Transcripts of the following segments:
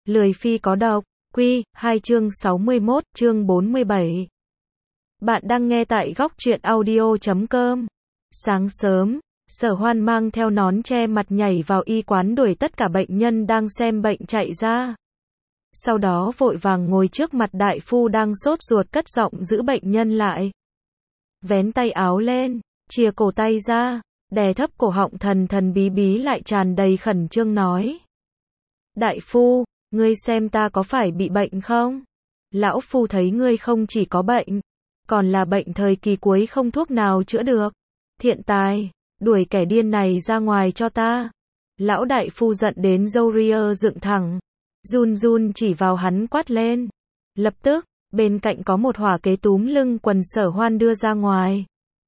Lười phi có độc, Quy, 2 chương 61, chương 47. Bạn đang nghe tại góc truyện audio.com. Sáng sớm, Sở Hoan mang theo nón che mặt nhảy vào y quán đuổi tất cả bệnh nhân đang xem bệnh chạy ra. Sau đó vội vàng ngồi trước mặt đại phu đang sốt ruột cất giọng giữ bệnh nhân lại. Vén tay áo lên, chìa cổ tay ra, đè thấp cổ họng thần thần bí bí lại tràn đầy khẩn trương nói. Đại phu, ngươi xem ta có phải bị bệnh không? Lão phu thấy ngươi không chỉ có bệnh, còn là bệnh thời kỳ cuối không thuốc nào chữa được. Thiện tài, đuổi kẻ điên này ra ngoài cho ta. Lão đại phu giận đến râu ria dựng thẳng, run run chỉ vào hắn quát lên. Lập tức, bên cạnh có một hỏa kế túm lưng quần Sở Hoan đưa ra ngoài.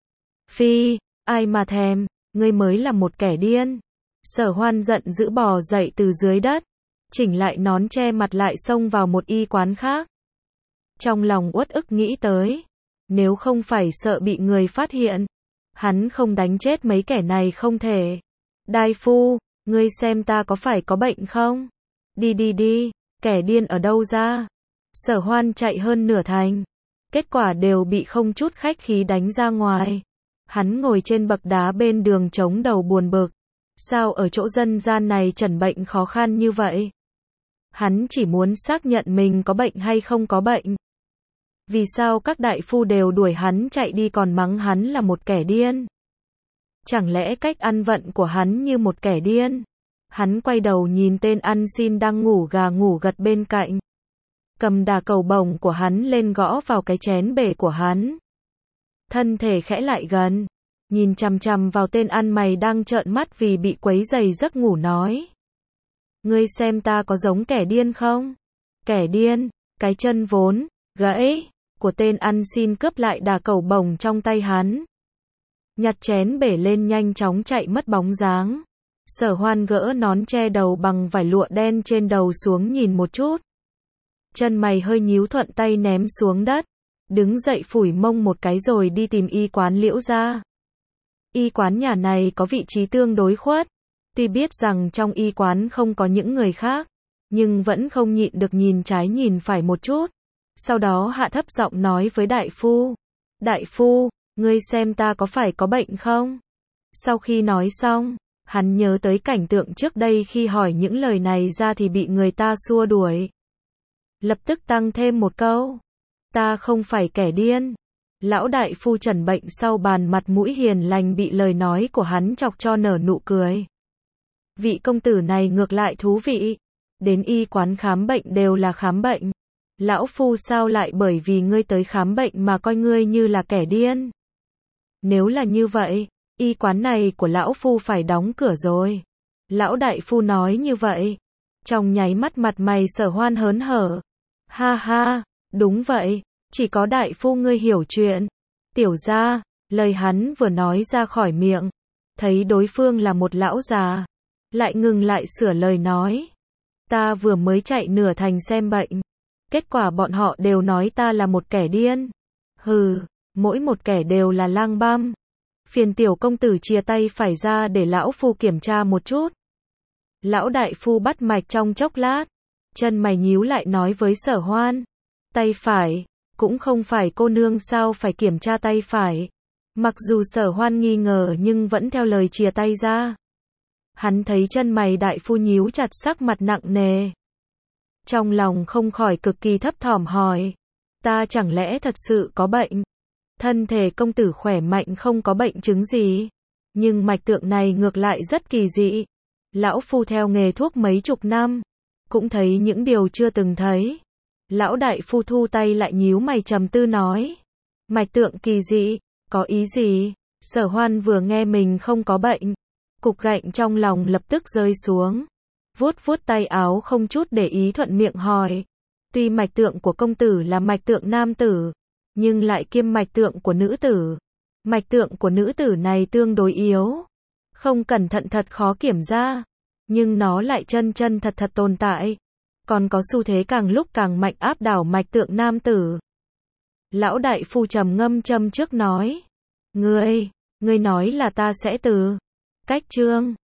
Phi, ai mà thèm, ngươi mới là một kẻ điên. Sở Hoan giận dữ bò dậy từ dưới đất, chỉnh lại nón che mặt lại xông vào một y quán khác. Trong lòng uất ức nghĩ tới, nếu không phải sợ bị người phát hiện, hắn không đánh chết mấy kẻ này không thể. Đại phu, ngươi xem ta có phải có bệnh không? Đi đi đi, kẻ điên ở đâu ra? Sở Hoan chạy hơn nửa thành, kết quả đều bị không chút khách khí đánh ra ngoài. Hắn ngồi trên bậc đá bên đường chống đầu buồn bực. Sao ở chỗ dân gian này chẩn bệnh khó khăn như vậy? Hắn chỉ muốn xác nhận mình có bệnh hay không có bệnh. Vì sao các đại phu đều đuổi hắn chạy đi còn mắng hắn là một kẻ điên? Chẳng lẽ cách ăn vận của hắn như một kẻ điên? Hắn quay đầu nhìn tên ăn xin đang ngủ gà ngủ gật bên cạnh. Cầm đà cầu bổng của hắn lên gõ vào cái chén bể của hắn. Thân thể khẽ lại gần, nhìn chằm chằm vào tên ăn mày đang trợn mắt vì bị quấy rầy giấc ngủ nói. Ngươi xem ta có giống kẻ điên không? Kẻ điên, cái chân vốn gãy của tên ăn xin cướp lại đà cầu bổng trong tay hắn. Nhặt chén bể lên nhanh chóng chạy mất bóng dáng. Sở Hoan gỡ nón che đầu bằng vải lụa đen trên đầu xuống nhìn một chút. Chân mày hơi nhíu thuận tay ném xuống đất. Đứng dậy phủi mông một cái rồi đi tìm y quán Liễu gia. Y quán nhà này có vị trí tương đối khuất. Tuy biết rằng trong y quán không có những người khác, nhưng vẫn không nhịn được nhìn trái nhìn phải một chút. Sau đó hạ thấp giọng nói với đại phu. Đại phu, ngươi xem ta có phải có bệnh không? Sau khi nói xong, hắn nhớ tới cảnh tượng trước đây khi hỏi những lời này ra thì bị người ta xua đuổi. Lập tức tăng thêm một câu. Ta không phải kẻ điên. Lão đại phu chẩn bệnh sau bàn mặt mũi hiền lành bị lời nói của hắn chọc cho nở nụ cười. Vị công tử này ngược lại thú vị. Đến y quán khám bệnh đều là khám bệnh. Lão phu sao lại bởi vì ngươi tới khám bệnh mà coi ngươi như là kẻ điên? Nếu là như vậy, y quán này của lão phu phải đóng cửa rồi. Lão đại phu nói như vậy. Trong nháy mắt mặt mày Sở Hoan hớn hở. Ha ha, đúng vậy, chỉ có đại phu ngươi hiểu chuyện. Tiểu gia, lời hắn vừa nói ra khỏi miệng, thấy đối phương là một lão già, lại ngừng lại sửa lời nói. Ta vừa mới chạy nửa thành xem bệnh, kết quả bọn họ đều nói ta là một kẻ điên. Hừ, mỗi một kẻ đều là lang băm. Phiền tiểu công tử chia tay phải ra để lão phu kiểm tra một chút. Lão đại phu bắt mạch trong chốc lát, chân mày nhíu lại nói với Sở Hoan. Tay phải, cũng không phải cô nương sao phải kiểm tra tay phải. Mặc dù Sở Hoan nghi ngờ nhưng vẫn theo lời chìa tay ra. Hắn thấy chân mày đại phu nhíu chặt sắc mặt nặng nề. Trong lòng không khỏi cực kỳ thấp thỏm hỏi. Ta chẳng lẽ thật sự có bệnh? Thân thể công tử khỏe mạnh không có bệnh chứng gì. Nhưng mạch tượng này ngược lại rất kỳ dị. Lão phu theo nghề thuốc mấy chục năm, cũng thấy những điều chưa từng thấy. Lão đại phu thu tay lại nhíu mày trầm tư nói. Mạch tượng kỳ dị, có ý gì? Sở Hoan vừa nghe mình không có bệnh, cục gạnh trong lòng lập tức rơi xuống. Vuốt vuốt tay áo không chút để ý thuận miệng hỏi. Tuy mạch tượng của công tử là mạch tượng nam tử, nhưng lại kiêm mạch tượng của nữ tử. Mạch tượng của nữ tử này tương đối yếu, không cẩn thận thật khó kiểm ra, nhưng nó lại chân chân thật thật tồn tại. Còn có xu thế càng lúc càng mạnh áp đảo mạch tượng nam tử. Lão đại phu trầm ngâm châm trước nói. Ngươi nói là ta sẽ từ cách chương